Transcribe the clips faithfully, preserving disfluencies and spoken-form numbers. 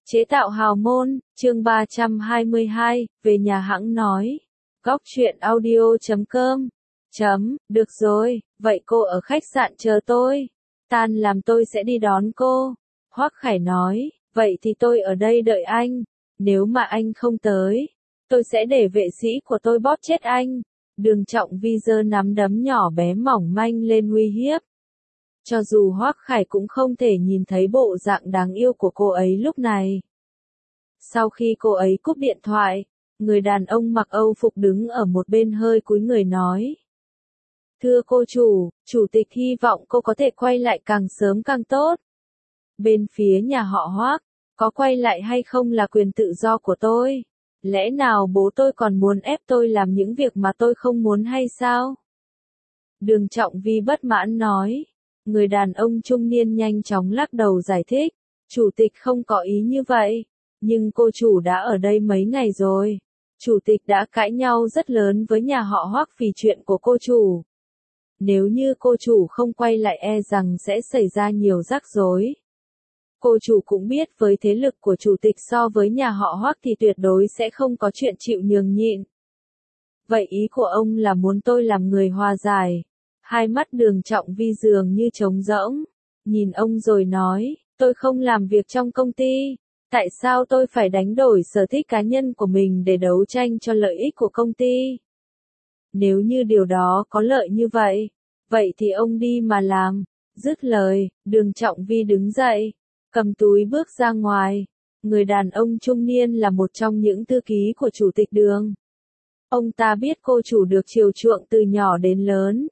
Chế tạo hào môn, chương ba trăm hai mươi hai, về nhà hẵng nói. Góc truyện audio chấm com. Chấm, được rồi, vậy cô ở khách sạn chờ tôi. Tan làm tôi sẽ đi đón cô. Hoắc Khải nói, vậy thì tôi ở đây đợi anh. Nếu mà anh không tới, tôi sẽ để vệ sĩ của tôi bóp chết anh. Đường Trọng Vi giơ nắm đấm nhỏ bé mỏng manh lên uy hiếp. Cho dù Hoắc Khải cũng không thể nhìn thấy bộ dạng đáng yêu của cô ấy lúc này. Sau khi cô ấy cúp điện thoại, người đàn ông mặc Âu phục đứng ở một bên hơi cúi người nói. Thưa cô chủ, chủ tịch hy vọng cô có thể quay lại càng sớm càng tốt. Bên phía nhà họ Hoắc, có quay lại hay không là quyền tự do của tôi. Lẽ nào bố tôi còn muốn ép tôi làm những việc mà tôi không muốn hay sao? Đường Trọng Vi bất mãn nói. Người đàn ông trung niên nhanh chóng lắc đầu giải thích. Chủ tịch không có ý như vậy. Nhưng cô chủ đã ở đây mấy ngày rồi. Chủ tịch đã cãi nhau rất lớn với nhà họ Hoắc vì chuyện của cô chủ. Nếu như cô chủ không quay lại e rằng sẽ xảy ra nhiều rắc rối. Cô chủ cũng biết với thế lực của chủ tịch so với nhà họ Hoắc thì tuyệt đối sẽ không có chuyện chịu nhường nhịn. Vậy ý của ông là muốn tôi làm người hòa giải. Hai mắt Đường Trọng Vi dường như trống rỗng. Nhìn ông rồi nói, tôi không làm việc trong công ty. Tại sao tôi phải đánh đổi sở thích cá nhân của mình để đấu tranh cho lợi ích của công ty? Nếu như điều đó có lợi như vậy, vậy thì ông đi mà làm. Dứt lời, Đường Trọng Vi đứng dậy, cầm túi bước ra ngoài. Người đàn ông trung niên là một trong những thư ký của chủ tịch Đường. Ông ta biết cô chủ được chiều chuộng từ nhỏ đến lớn,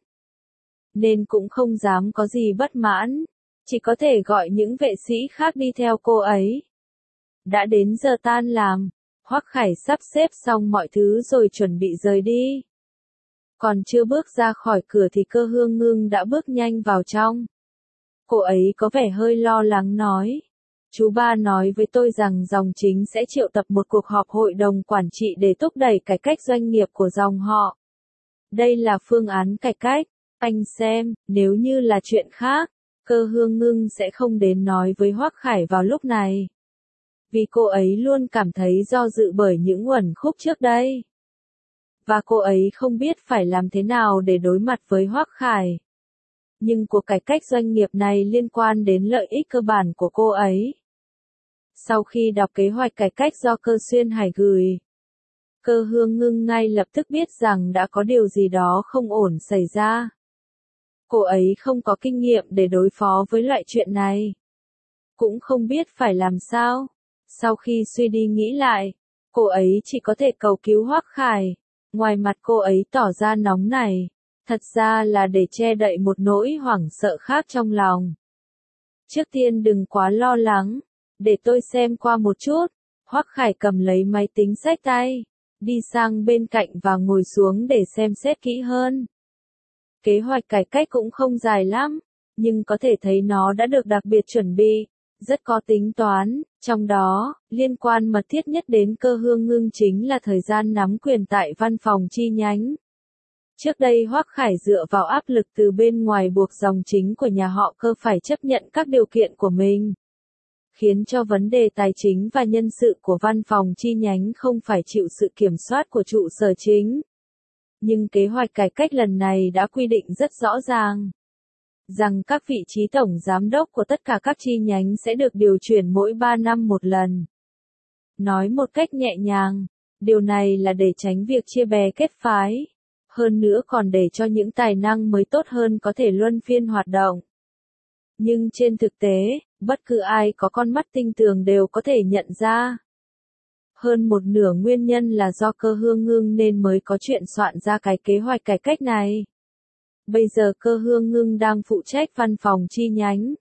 nên cũng không dám có gì bất mãn, chỉ có thể gọi những vệ sĩ khác đi theo cô ấy. Đã đến giờ tan làm, Hoắc Khải sắp xếp xong mọi thứ rồi chuẩn bị rời đi. Còn chưa bước ra khỏi cửa thì Cơ Hương Ngưng đã bước nhanh vào trong. Cô ấy có vẻ hơi lo lắng nói. Chú ba nói với tôi rằng dòng chính sẽ triệu tập một cuộc họp hội đồng quản trị để thúc đẩy cải cách doanh nghiệp của dòng họ. Đây là phương án cải cách. Anh xem, nếu như là chuyện khác, Cơ Hương Ngưng sẽ không đến nói với Hoắc Khải vào lúc này. Vì cô ấy luôn cảm thấy do dự bởi những uẩn khúc trước đây. Và cô ấy không biết phải làm thế nào để đối mặt với Hoắc Khải. Nhưng cuộc cải cách doanh nghiệp này liên quan đến lợi ích cơ bản của cô ấy. Sau khi đọc kế hoạch cải cách do Cơ Xuyên Hải gửi, Cơ Hương Ngưng ngay lập tức biết rằng đã có điều gì đó không ổn xảy ra. Cô ấy không có kinh nghiệm để đối phó với loại chuyện này. Cũng không biết phải làm sao. Sau khi suy đi nghĩ lại, cô ấy chỉ có thể cầu cứu Hoắc Khải. Ngoài mặt cô ấy tỏ ra nóng này, thật ra là để che đậy một nỗi hoảng sợ khác trong lòng. Trước tiên đừng quá lo lắng, để tôi xem qua một chút. Hoắc Khải cầm lấy máy tính xách tay, đi sang bên cạnh và ngồi xuống để xem xét kỹ hơn. Kế hoạch cải cách cũng không dài lắm, nhưng có thể thấy nó đã được đặc biệt chuẩn bị, rất có tính toán, trong đó, liên quan mật thiết nhất đến Cơ Hương Ngưng chính là thời gian nắm quyền tại văn phòng chi nhánh. Trước đây Hoắc Khải dựa vào áp lực từ bên ngoài buộc dòng chính của nhà họ Cơ phải chấp nhận các điều kiện của mình, khiến cho vấn đề tài chính và nhân sự của văn phòng chi nhánh không phải chịu sự kiểm soát của trụ sở chính. Nhưng kế hoạch cải cách lần này đã quy định rất rõ ràng, rằng các vị trí tổng giám đốc của tất cả các chi nhánh sẽ được điều chuyển mỗi ba năm một lần. Nói một cách nhẹ nhàng, điều này là để tránh việc chia bè kết phái, hơn nữa còn để cho những tài năng mới tốt hơn có thể luân phiên hoạt động. Nhưng trên thực tế, bất cứ ai có con mắt tinh tường đều có thể nhận ra. Hơn một nửa nguyên nhân là do Cơ Hương Ngưng nên mới có chuyện soạn ra cái kế hoạch cải cách này. Bây giờ Cơ Hương Ngưng đang phụ trách văn phòng chi nhánh.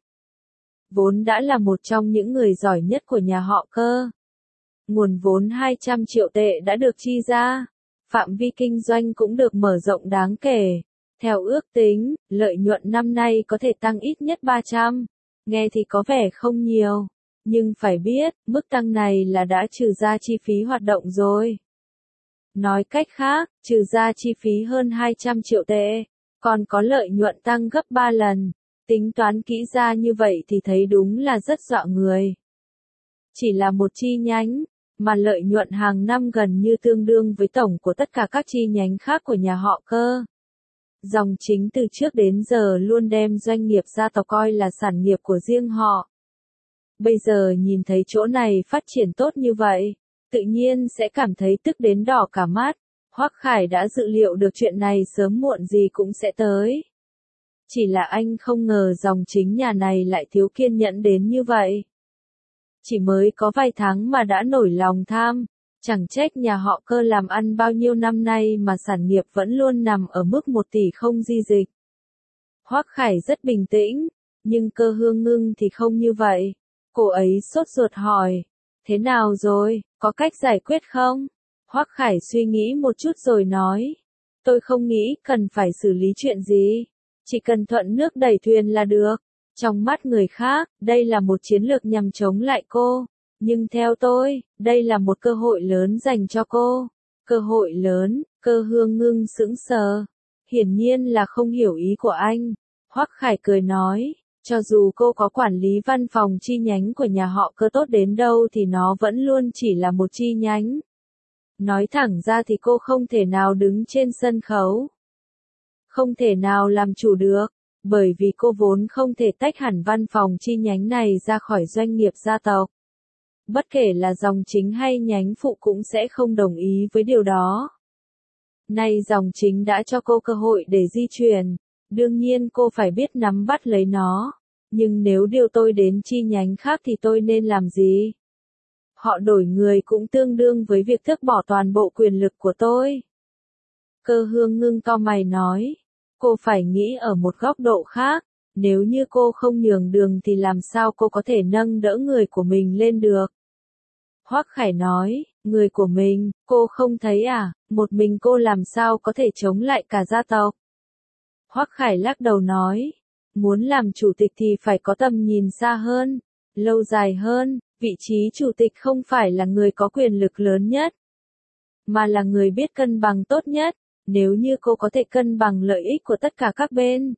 Vốn đã là một trong những người giỏi nhất của nhà họ Cơ. Nguồn vốn hai trăm triệu tệ đã được chi ra. Phạm vi kinh doanh cũng được mở rộng đáng kể. Theo ước tính, lợi nhuận năm nay có thể tăng ít nhất ba trăm. Nghe thì có vẻ không nhiều. Nhưng phải biết, mức tăng này là đã trừ ra chi phí hoạt động rồi. Nói cách khác, trừ ra chi phí hơn hai trăm triệu tệ, còn có lợi nhuận tăng gấp ba lần. Tính toán kỹ ra như vậy thì thấy đúng là rất dọa người. chỉ là một chi nhánh, mà lợi nhuận hàng năm gần như tương đương với tổng của tất cả các chi nhánh khác của nhà họ Cơ. Dòng Chính từ trước đến giờ luôn đem doanh nghiệp gia tộc coi là sản nghiệp của riêng họ. Bây giờ nhìn thấy chỗ này phát triển tốt như vậy, tự nhiên sẽ cảm thấy tức đến đỏ cả mắt. Hoắc Khải đã dự liệu được chuyện này sớm muộn gì cũng sẽ tới. Chỉ là anh không ngờ Dòng Chính nhà này lại thiếu kiên nhẫn đến như vậy. Chỉ mới có vài tháng mà đã nổi lòng tham, chẳng trách nhà họ Cơ làm ăn bao nhiêu năm nay mà sản nghiệp vẫn luôn nằm ở mức một tỷ không di dịch. Hoắc Khải rất bình tĩnh, nhưng Cơ Hương Ngưng thì không như vậy. Cô ấy sốt ruột hỏi, thế nào rồi, có cách giải quyết không? Hoắc Khải suy nghĩ một chút rồi nói, tôi không nghĩ cần phải xử lý chuyện gì, chỉ cần thuận nước đẩy thuyền là được. Trong mắt người khác, đây là một chiến lược nhằm chống lại cô, nhưng theo tôi, đây là một cơ hội lớn dành cho cô. Cơ hội lớn, Cơ Hương Ngưng sững sờ, hiển nhiên là không hiểu ý của anh. Hoắc Khải cười nói, cho dù cô có quản lý văn phòng chi nhánh của nhà họ Cơ tốt đến đâu thì nó vẫn luôn chỉ là một chi nhánh. Nói thẳng ra thì cô không thể nào đứng trên sân khấu, không thể nào làm chủ được, bởi vì cô vốn không thể tách hẳn văn phòng chi nhánh này ra khỏi doanh nghiệp gia tộc. Bất kể là Dòng Chính hay nhánh phụ cũng sẽ không đồng ý với điều đó. Nay Dòng Chính đã cho cô cơ hội để di chuyển, đương nhiên cô phải biết nắm bắt lấy nó. Nhưng nếu điều tôi đến chi nhánh khác thì tôi nên làm gì? Họ đổi người cũng tương đương với việc tước bỏ toàn bộ quyền lực của tôi. Cơ Hương Ngưng cau mày nói, cô phải nghĩ ở một góc độ khác, nếu như cô không nhường đường thì làm sao cô có thể nâng đỡ người của mình lên được? Hoắc Khải nói, người của mình, cô không thấy à, một mình cô làm sao có thể chống lại cả gia tộc? Hoắc Khải lắc đầu nói, muốn làm chủ tịch thì phải có tầm nhìn xa hơn, lâu dài hơn, vị trí chủ tịch không phải là người có quyền lực lớn nhất, mà là người biết cân bằng tốt nhất. Nếu như cô có thể cân bằng lợi ích của tất cả các bên,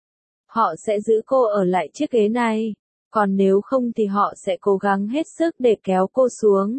họ sẽ giữ cô ở lại chiếc ghế này, còn nếu không thì họ sẽ cố gắng hết sức để kéo cô xuống.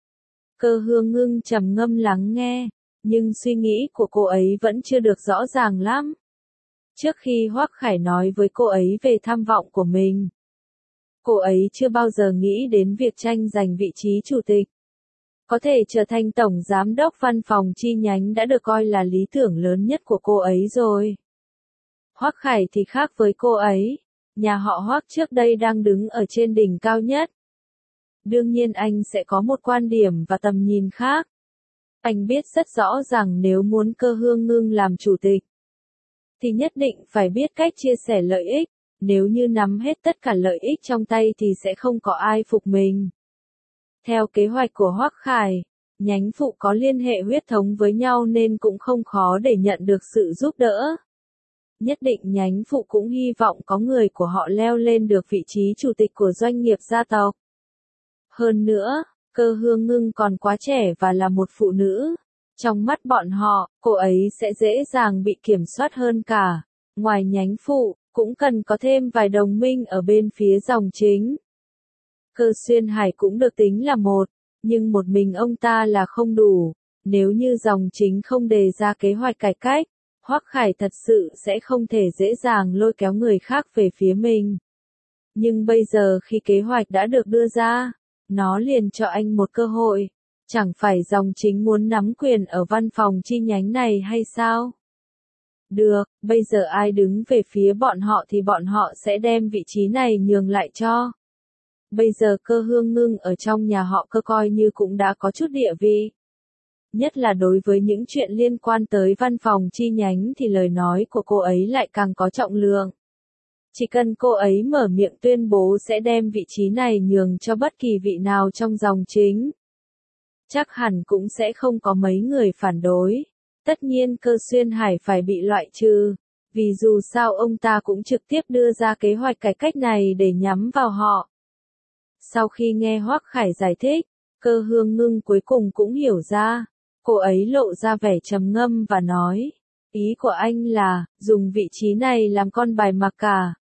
Cơ Hương Ngưng trầm ngâm lắng nghe, nhưng suy nghĩ của cô ấy vẫn chưa được rõ ràng lắm. Trước khi Hoắc Khải nói với cô ấy về tham vọng của mình, cô ấy chưa bao giờ nghĩ đến việc tranh giành vị trí chủ tịch. Có thể trở thành tổng giám đốc văn phòng chi nhánh đã được coi là lý tưởng lớn nhất của cô ấy rồi. Hoắc Khải thì khác với cô ấy, nhà họ Hoắc trước đây đang đứng ở trên đỉnh cao nhất. Đương nhiên anh sẽ có một quan điểm và tầm nhìn khác. Anh biết rất rõ rằng nếu muốn Cơ Hương Ngưng làm chủ tịch, thì nhất định phải biết cách chia sẻ lợi ích, nếu như nắm hết tất cả lợi ích trong tay thì sẽ không có ai phục mình. Theo kế hoạch của Hoắc Khải, nhánh phụ có liên hệ huyết thống với nhau nên cũng không khó để nhận được sự giúp đỡ. Nhất định nhánh phụ cũng hy vọng có người của họ leo lên được vị trí chủ tịch của doanh nghiệp gia tộc. Hơn nữa, Cơ Hương Ngưng còn quá trẻ và là một phụ nữ. Trong mắt bọn họ, cô ấy sẽ dễ dàng bị kiểm soát hơn cả. Ngoài nhánh phụ, cũng cần có thêm vài đồng minh ở bên phía Dòng Chính. Cơ Xuyên Hải cũng được tính là một, nhưng một mình ông ta là không đủ. Nếu như Dòng Chính không đề ra kế hoạch cải cách, Hoắc Khải thật sự sẽ không thể dễ dàng lôi kéo người khác về phía mình. Nhưng bây giờ khi kế hoạch đã được đưa ra, nó liền cho anh một cơ hội. Chẳng phải Dòng Chính muốn nắm quyền ở văn phòng chi nhánh này hay sao? Được, bây giờ ai đứng về phía bọn họ thì bọn họ sẽ đem vị trí này nhường lại cho. Bây giờ Cơ Hương Ngưng ở trong nhà họ Cơ coi như cũng đã có chút địa vị. Nhất là đối với những chuyện liên quan tới văn phòng chi nhánh thì lời nói của cô ấy lại càng có trọng lượng. Chỉ cần cô ấy mở miệng tuyên bố sẽ đem vị trí này nhường cho bất kỳ vị nào trong Dòng Chính, chắc hẳn cũng sẽ không có mấy người phản đối. Tất nhiên Cơ Xuyên Hải phải bị loại trừ, vì dù sao ông ta cũng trực tiếp đưa ra kế hoạch cải cách này để nhắm vào họ. Sau khi nghe Hoắc Khải giải thích, Cơ Hương Ngưng cuối cùng cũng hiểu ra. Cô ấy lộ ra vẻ trầm ngâm và nói, ý của anh là, dùng vị trí này làm con bài mặc cả,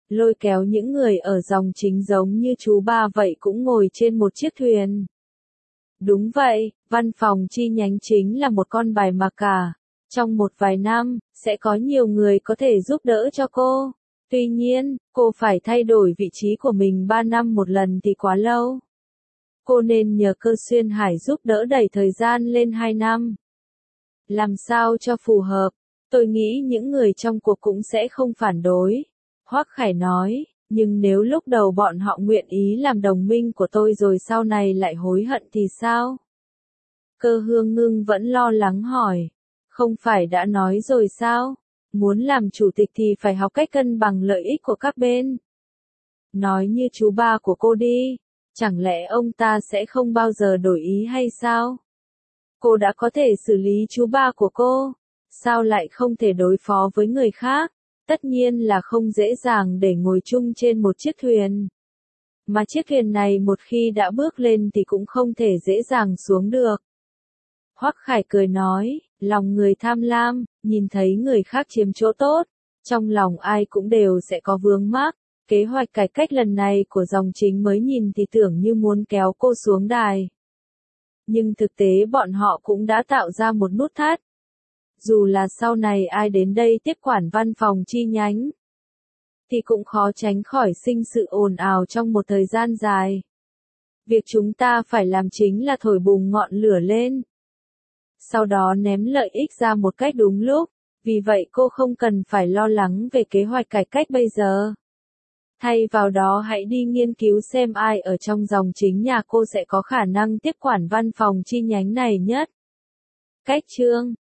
lôi kéo những người ở dòng chính giống như chú ba vậy cũng ngồi trên một chiếc thuyền. Đúng vậy, văn phòng chi nhánh chính là một con bài mà cả. Trong một vài năm, sẽ có nhiều người có thể giúp đỡ cho cô. Tuy nhiên, cô phải thay đổi vị trí của mình ba năm một lần thì quá lâu. Cô nên nhờ Cơ Xuyên Hải giúp đỡ đẩy thời gian lên hai năm. Làm sao cho phù hợp, tôi nghĩ những người trong cuộc cũng sẽ không phản đối. Hoắc Khải nói, nhưng nếu lúc đầu bọn họ nguyện ý làm đồng minh của tôi rồi sau này lại hối hận thì sao? Cơ Hương Ngưng vẫn lo lắng hỏi, không phải đã nói rồi sao? Muốn làm chủ tịch thì phải học cách cân bằng lợi ích của các bên. Nói như chú ba của cô đi, chẳng lẽ ông ta sẽ không bao giờ đổi ý hay sao? Cô đã có thể xử lý chú ba của cô, sao lại không thể đối phó với người khác? Tất nhiên là không dễ dàng để ngồi chung trên một chiếc thuyền. Mà chiếc thuyền này một khi đã bước lên thì cũng không thể dễ dàng xuống được. Hoắc Khải cười nói, lòng người tham lam, nhìn thấy người khác chiếm chỗ tốt, trong lòng ai cũng đều sẽ có vướng mắc. Kế hoạch cải cách lần này của dòng chính mới nhìn thì tưởng như muốn kéo cô xuống đài. Nhưng thực tế bọn họ cũng đã tạo ra một nút thắt. Dù là sau này ai đến đây tiếp quản văn phòng chi nhánh, thì cũng khó tránh khỏi sinh sự ồn ào trong một thời gian dài. Việc chúng ta phải làm chính là thổi bùng ngọn lửa lên. Sau đó ném lợi ích ra một cách đúng lúc, vì vậy cô không cần phải lo lắng về kế hoạch cải cách bây giờ. Thay vào đó hãy đi nghiên cứu xem ai ở trong dòng chính nhà cô sẽ có khả năng tiếp quản văn phòng chi nhánh này nhất. Cách chương